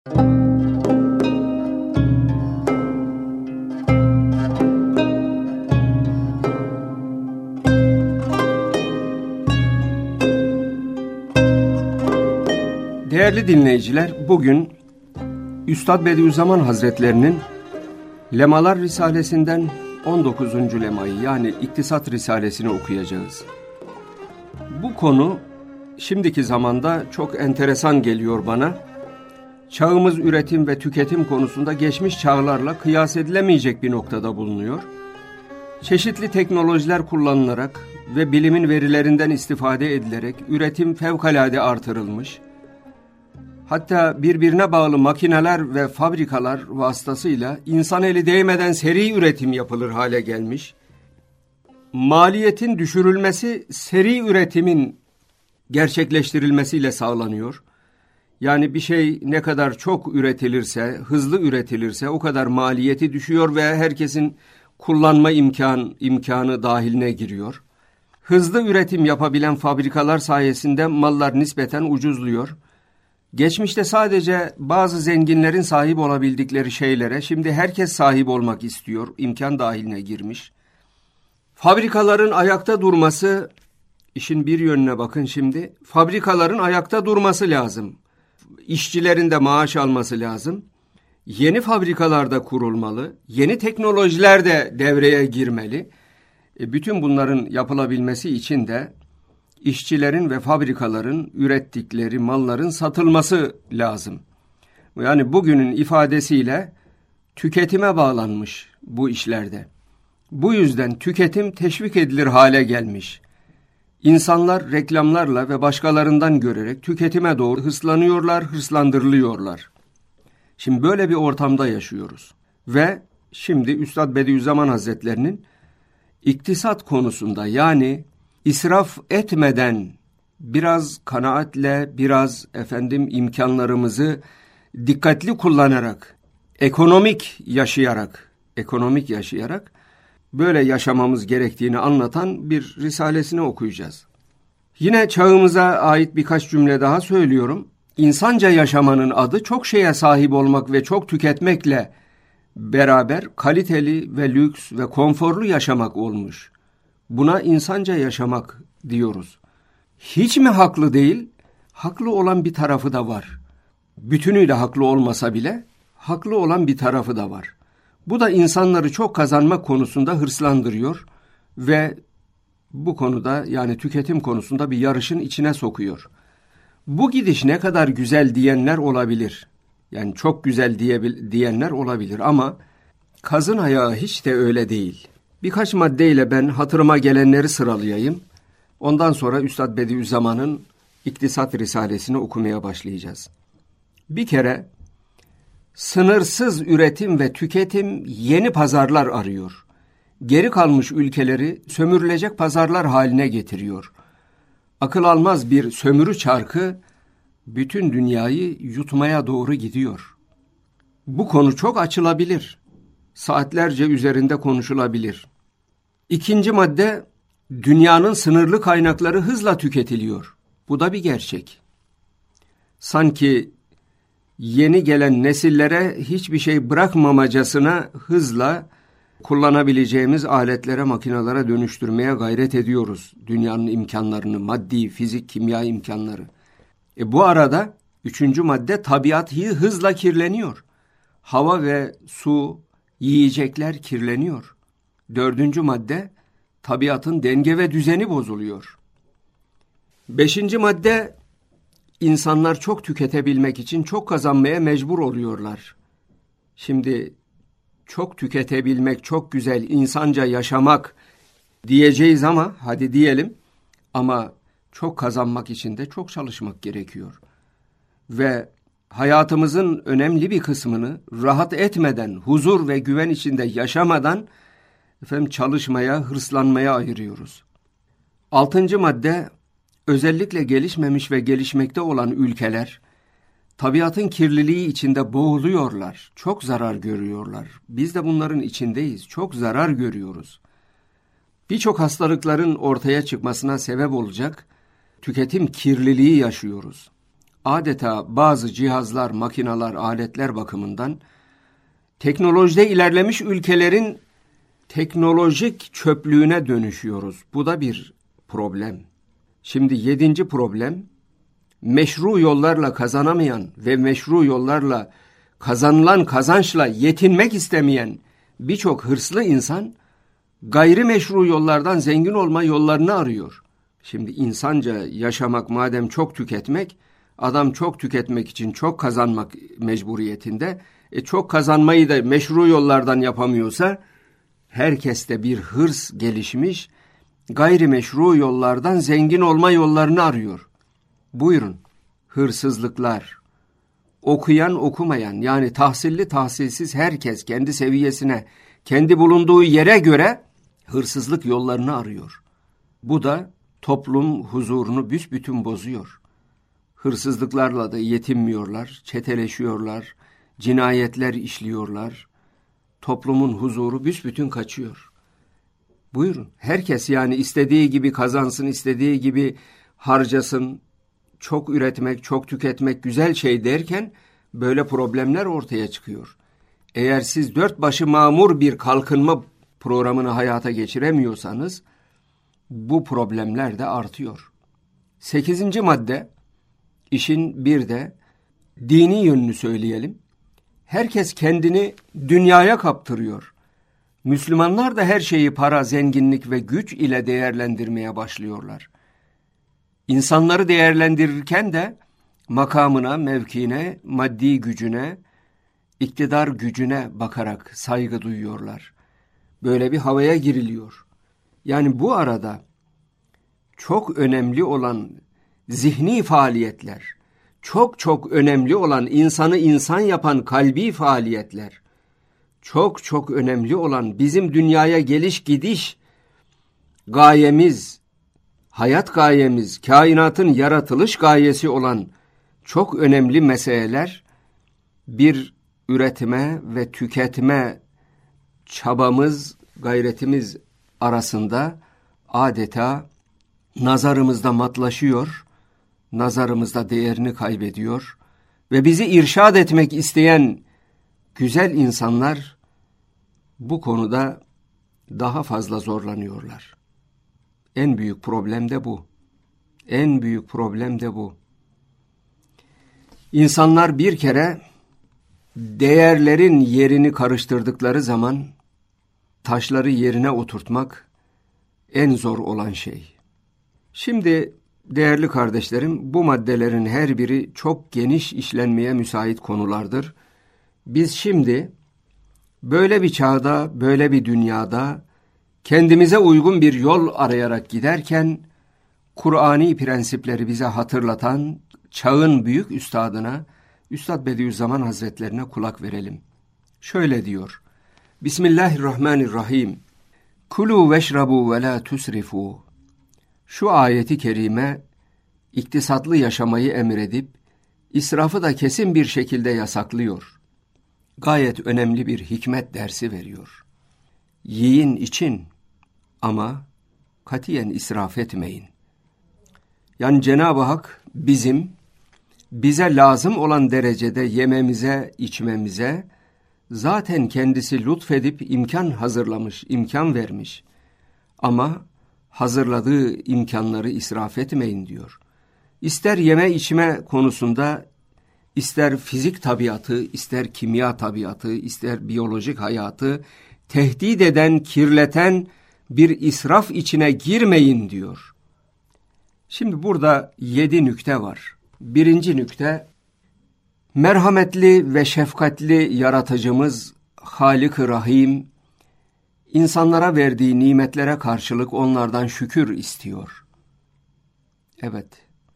Değerli dinleyiciler, bugün Üstad Bediüzzaman Hazretlerinin Lemalar Risalesinden 19. lemayı yani İktisat Risalesini okuyacağız. Bu konu şimdiki zamanda çok enteresan geliyor bana. Çağımız üretim ve tüketim konusunda geçmiş çağlarla kıyas edilemeyecek bir noktada bulunuyor. Çeşitli teknolojiler kullanılarak ve bilimin verilerinden istifade edilerek üretim fevkalade artırılmış. Hatta birbirine bağlı makineler ve fabrikalar vasıtasıyla insan eli değmeden seri üretim yapılır hale gelmiş. Maliyetin düşürülmesi seri üretimin gerçekleştirilmesiyle sağlanıyor. Yani bir şey ne kadar çok üretilirse, hızlı üretilirse o kadar maliyeti düşüyor ve herkesin kullanma imkanı dahiline giriyor. Hızlı üretim yapabilen fabrikalar sayesinde mallar nispeten ucuzluyor. Geçmişte sadece bazı zenginlerin sahip olabildikleri şeylere şimdi herkes sahip olmak istiyor, imkan dahiline girmiş. Fabrikaların ayakta durması, işin bir yönüne bakın şimdi, fabrikaların ayakta durması lazım. İşçilerin de maaş alması lazım. Yeni fabrikalarda kurulmalı, yeni teknolojiler de devreye girmeli. Bütün bunların yapılabilmesi için de İşçilerin ve fabrikaların ürettikleri malların satılması lazım. Yani bugünün ifadesiyle tüketime bağlanmış bu işlerde. Bu yüzden tüketim teşvik edilir hale gelmiş. İnsanlar reklamlarla ve başkalarından görerek tüketime doğru hırslandırılıyorlar. Şimdi böyle bir ortamda yaşıyoruz. Ve şimdi Üstad Bediüzzaman Hazretlerinin iktisat konusunda yani İsraf etmeden biraz kanaatle, biraz imkanlarımızı dikkatli kullanarak, ekonomik yaşayarak böyle yaşamamız gerektiğini anlatan bir risalesini okuyacağız. Yine çağımıza ait birkaç cümle daha söylüyorum. İnsanca yaşamanın adı çok şeye sahip olmak ve çok tüketmekle beraber kaliteli ve lüks ve konforlu yaşamak olmuş. Buna insanca yaşamak diyoruz. Hiç mi haklı değil? Haklı olan bir tarafı da var. Bütünüyle haklı olmasa bile haklı olan bir tarafı da var. Bu da insanları çok kazanmak konusunda hırslandırıyor ve bu konuda yani tüketim konusunda bir yarışın içine sokuyor. Bu gidiş ne kadar güzel diyenler olabilir. Yani çok güzel diyenler olabilir ama kazın ayağı hiç de öyle değil. Birkaç maddeyle ben hatırıma gelenleri sıralayayım. Ondan sonra Üstad Bediüzzaman'ın İktisat Risalesini okumaya başlayacağız. Bir kere sınırsız üretim ve tüketim yeni pazarlar arıyor. Geri kalmış ülkeleri sömürülecek pazarlar haline getiriyor. Akıl almaz bir sömürü çarkı bütün dünyayı yutmaya doğru gidiyor. Bu konu çok açılabilir. Saatlerce üzerinde konuşulabilir. İkinci madde, dünyanın sınırlı kaynakları hızla tüketiliyor. Bu da bir gerçek. Sanki yeni gelen nesillere hiçbir şey bırakmamacasına hızla kullanabileceğimiz aletlere, makinalara dönüştürmeye gayret ediyoruz. Dünyanın imkanlarını, maddi, fizik, kimya imkanları. Bu arada üçüncü madde, tabiat hızla kirleniyor. Hava ve su, yiyecekler kirleniyor. Dördüncü madde, tabiatın denge ve düzeni bozuluyor. Beşinci madde, insanlar çok tüketebilmek için çok kazanmaya mecbur oluyorlar. Şimdi çok tüketebilmek, çok güzel, insanca yaşamak diyeceğiz ama hadi diyelim ama çok kazanmak için de çok çalışmak gerekiyor. Ve hayatımızın önemli bir kısmını rahat etmeden, huzur ve güven içinde yaşamadan çalışmaya, hırslanmaya ayırıyoruz. Altıncı madde, özellikle gelişmemiş ve gelişmekte olan ülkeler tabiatın kirliliği içinde boğuluyorlar. Çok zarar görüyorlar. Biz de bunların içindeyiz. Çok zarar görüyoruz. Birçok hastalıkların ortaya çıkmasına sebep olacak tüketim kirliliği yaşıyoruz. adeta bazı cihazlar, makineler, aletler bakımından teknolojide ilerlemiş ülkelerin teknolojik çöplüğüne dönüşüyoruz. Bu da bir problem. Şimdi 7. problem, meşru yollarla kazanamayan ve meşru yollarla kazanılan kazançla yetinmek istemeyen birçok hırslı insan gayrimeşru yollardan zengin olma yollarını arıyor. Şimdi insanca yaşamak madem çok tüketmek, adam çok tüketmek için çok kazanmak mecburiyetinde. Çok kazanmayı da meşru yollardan yapamıyorsa herkeste bir hırs gelişmiş, gayrimeşru yollardan zengin olma yollarını arıyor. Buyurun, hırsızlıklar, okuyan okumayan yani tahsilli tahsilsiz herkes kendi seviyesine, kendi bulunduğu yere göre hırsızlık yollarını arıyor. Bu da toplum huzurunu büsbütün bozuyor. Hırsızlıklarla da yetinmiyorlar, çeteleşiyorlar, cinayetler işliyorlar. Toplumun huzuru büsbütün kaçıyor. Buyurun, herkes yani istediği gibi kazansın, istediği gibi harcasın, çok üretmek, çok tüketmek güzel şey derken böyle problemler ortaya çıkıyor. Eğer siz dört başı mamur bir kalkınma programını hayata geçiremiyorsanız bu problemler de artıyor. 8. madde, işin bir de dini yönünü söyleyelim. Herkes kendini dünyaya kaptırıyor. Müslümanlar da her şeyi para, zenginlik ve güç ile değerlendirmeye başlıyorlar. İnsanları değerlendirirken de makamına, mevkiine, maddi gücüne, iktidar gücüne bakarak saygı duyuyorlar. Böyle bir havaya giriliyor. Yani bu arada çok önemli olan zihni faaliyetler, çok önemli olan insanı insan yapan kalbi faaliyetler, çok önemli olan bizim dünyaya geliş gidiş gayemiz, hayat gayemiz, kainatın yaratılış gayesi olan çok önemli meseleler bir üretme ve tüketme çabamız, gayretimiz arasında adeta nazarımızda matlaşıyor, nazarımızda değerini kaybediyor ve bizi irşad etmek isteyen güzel insanlar bu konuda daha fazla zorlanıyorlar. En büyük problem de bu. En büyük problem de bu. İnsanlar bir kere değerlerin yerini karıştırdıkları zaman taşları yerine oturtmak en zor olan şey. Şimdi değerli kardeşlerim, bu maddelerin her biri çok geniş işlenmeye müsait konulardır. Biz şimdi böyle bir çağda, böyle bir dünyada kendimize uygun bir yol arayarak giderken Kur'ani prensipleri bize hatırlatan çağın büyük üstadına, Üstad Bediüzzaman Hazretlerine kulak verelim. Şöyle diyor: Bismillahirrahmanirrahim. Kulu veşrabu ve la tusrifu. Şu ayeti kerime iktisatlı yaşamayı emredip israfı da kesin bir şekilde yasaklıyor. Gayet önemli bir hikmet dersi veriyor. Yiyin için ama katiyen israf etmeyin. Yani Cenab-ı Hak bize lazım olan derecede yememize, içmemize zaten kendisi lütfedip imkan hazırlamış, imkan vermiş. Ama hazırladığı imkanları israf etmeyin diyor. İster yeme içme konusunda, ister fizik tabiatı, ister kimya tabiatı, ister biyolojik hayatı tehdit eden, kirleten bir israf içine girmeyin diyor. Şimdi burada 7 nükte var. 1. nükte, merhametli ve şefkatli yaratıcımız Halik-i Rahim, insanlara verdiği nimetlere karşılık onlardan şükür istiyor. Evet,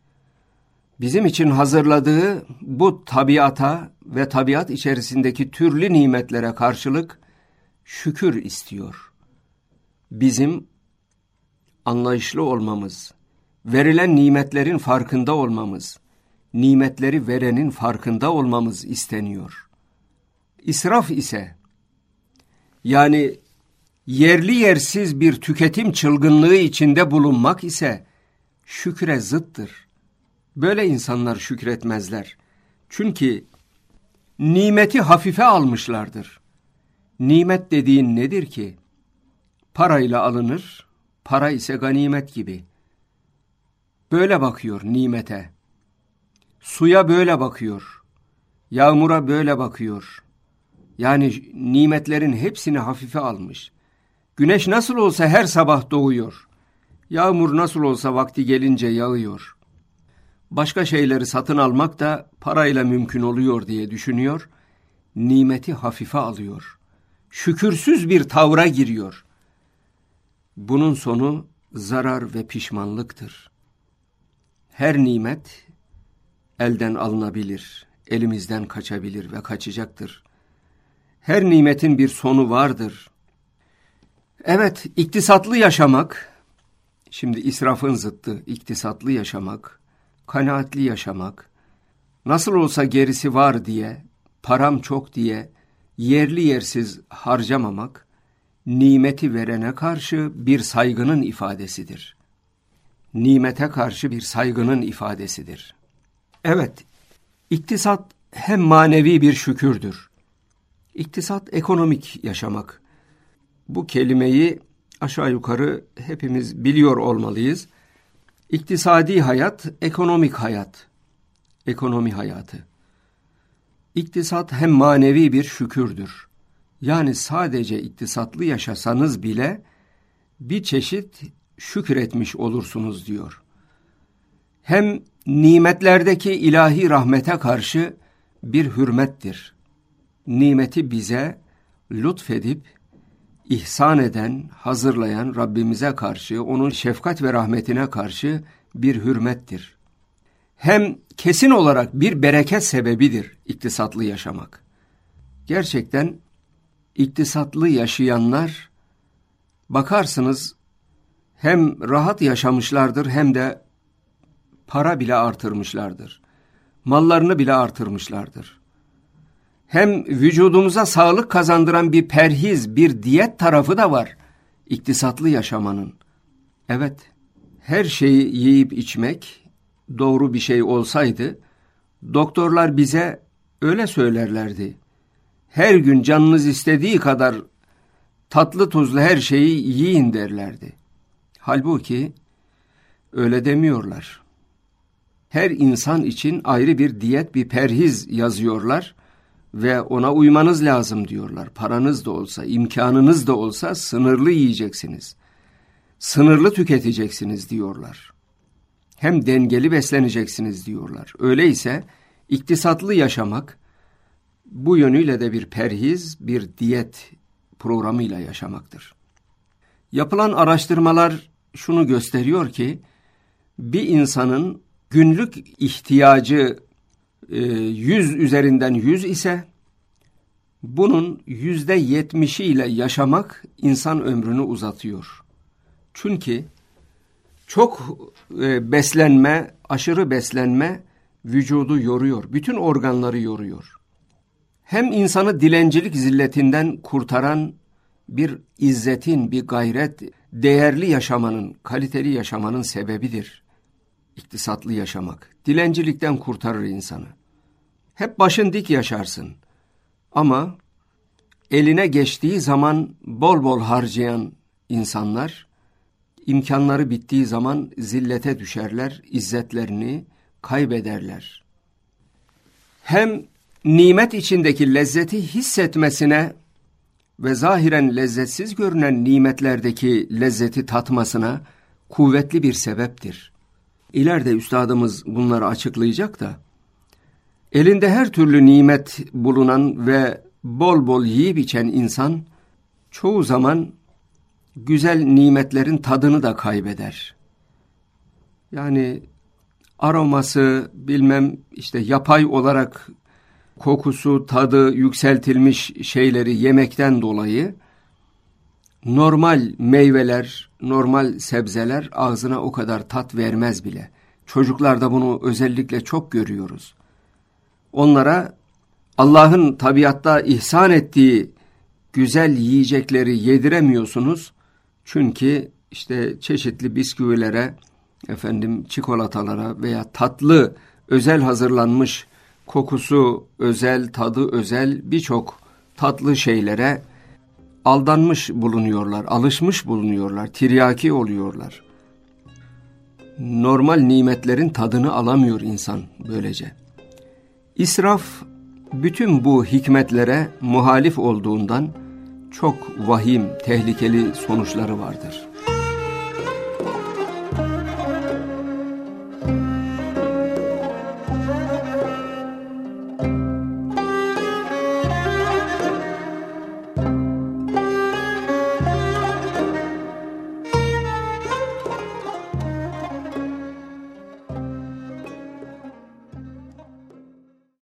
bizim için hazırladığı bu tabiata ve tabiat içerisindeki türlü nimetlere karşılık şükür istiyor. Bizim anlayışlı olmamız, verilen nimetlerin farkında olmamız, nimetleri verenin farkında olmamız isteniyor. İsraf ise, yani yerli yersiz bir tüketim çılgınlığı içinde bulunmak ise şükre zıttır. Böyle insanlar şükretmezler. Çünkü nimeti hafife almışlardır. Nimet dediğin nedir ki? Parayla alınır, para ise ganimet gibi. Böyle bakıyor nimete. Suya böyle bakıyor. Yağmura böyle bakıyor. Yani nimetlerin hepsini hafife almış. Güneş nasıl olsa her sabah doğuyor. Yağmur nasıl olsa vakti gelince yağıyor. Başka şeyleri satın almak da parayla mümkün oluyor diye düşünüyor. Nimeti hafife alıyor. Şükürsüz bir tavra giriyor. Bunun sonu zarar ve pişmanlıktır. Her nimet elden alınabilir, elimizden kaçabilir ve kaçacaktır. Her nimetin bir sonu vardır. Evet, iktisatlı yaşamak, şimdi israfın zıttı, iktisatlı yaşamak, kanaatli yaşamak, nasıl olsa gerisi var diye, param çok diye yerli yersiz harcamamak, nimeti verene karşı bir saygının ifadesidir. Nimete karşı bir saygının ifadesidir. Evet, iktisat hem manevi bir şükürdür. İktisat ekonomik yaşamak. Bu kelimeyi aşağı yukarı hepimiz biliyor olmalıyız. İktisadi hayat, ekonomik hayat, ekonomi hayatı. İktisat hem manevi bir şükürdür. Yani sadece iktisatlı yaşasanız bile bir çeşit şükür etmiş olursunuz diyor. Hem nimetlerdeki ilahi rahmete karşı bir hürmettir. Nimeti bize lütfedip ihsan eden, hazırlayan Rabbimize karşı, onun şefkat ve rahmetine karşı bir hürmettir. Hem kesin olarak bir bereket sebebidir iktisatlı yaşamak. Gerçekten iktisatlı yaşayanlar bakarsınız hem rahat yaşamışlardır hem de para bile artırmışlardır. Mallarını bile artırmışlardır. Hem vücudumuza sağlık kazandıran bir perhiz, bir diyet tarafı da var iktisatlı yaşamanın. Evet, her şeyi yiyip içmek doğru bir şey olsaydı, doktorlar bize öyle söylerlerdi. Her gün canınız istediği kadar tatlı tuzlu her şeyi yiyin derlerdi. Halbuki öyle demiyorlar. Her insan için ayrı bir diyet, bir perhiz yazıyorlar ve ona uymanız lazım diyorlar. Paranız da olsa, imkanınız da olsa sınırlı yiyeceksiniz. Sınırlı tüketeceksiniz diyorlar. Hem dengeli besleneceksiniz diyorlar. Öyleyse iktisatlı yaşamak bu yönüyle de bir perhiz, bir diyet programıyla yaşamaktır. Yapılan araştırmalar şunu gösteriyor ki bir insanın günlük ihtiyacı 100 üzerinden 100 ise bunun %70'iyle yaşamak insan ömrünü uzatıyor. Çünkü çok beslenme, aşırı beslenme vücudu yoruyor, bütün organları yoruyor. Hem insanı dilencilik zilletinden kurtaran bir izzetin, bir gayret, değerli yaşamanın, kaliteli yaşamanın sebebidir. İktisatlı yaşamak. Dilencilikten kurtarır insanı. Hep başın dik yaşarsın. Ama eline geçtiği zaman bol bol harcayan insanlar, imkanları bittiği zaman zillete düşerler, izzetlerini kaybederler. Hem nimet içindeki lezzeti hissetmesine ve zahiren lezzetsiz görünen nimetlerdeki lezzeti tatmasına kuvvetli bir sebeptir. İleride üstadımız bunları açıklayacak da, elinde her türlü nimet bulunan ve bol bol yiyip içen insan, çoğu zaman güzel nimetlerin tadını da kaybeder. Yani aroması, yapay olarak kokusu, tadı yükseltilmiş şeyleri yemekten dolayı normal meyveler, normal sebzeler ağzına o kadar tat vermez bile. Çocuklarda bunu özellikle çok görüyoruz. Onlara Allah'ın tabiatta ihsan ettiği güzel yiyecekleri yediremiyorsunuz. Çünkü çeşitli bisküvilere, çikolatalara veya tatlı, özel hazırlanmış, kokusu özel, tadı özel birçok tatlı şeylere aldanmış bulunuyorlar, alışmış bulunuyorlar, tiryaki oluyorlar. Normal nimetlerin tadını alamıyor insan böylece. İsraf bütün bu hikmetlere muhalif olduğundan çok vahim, tehlikeli sonuçları vardır.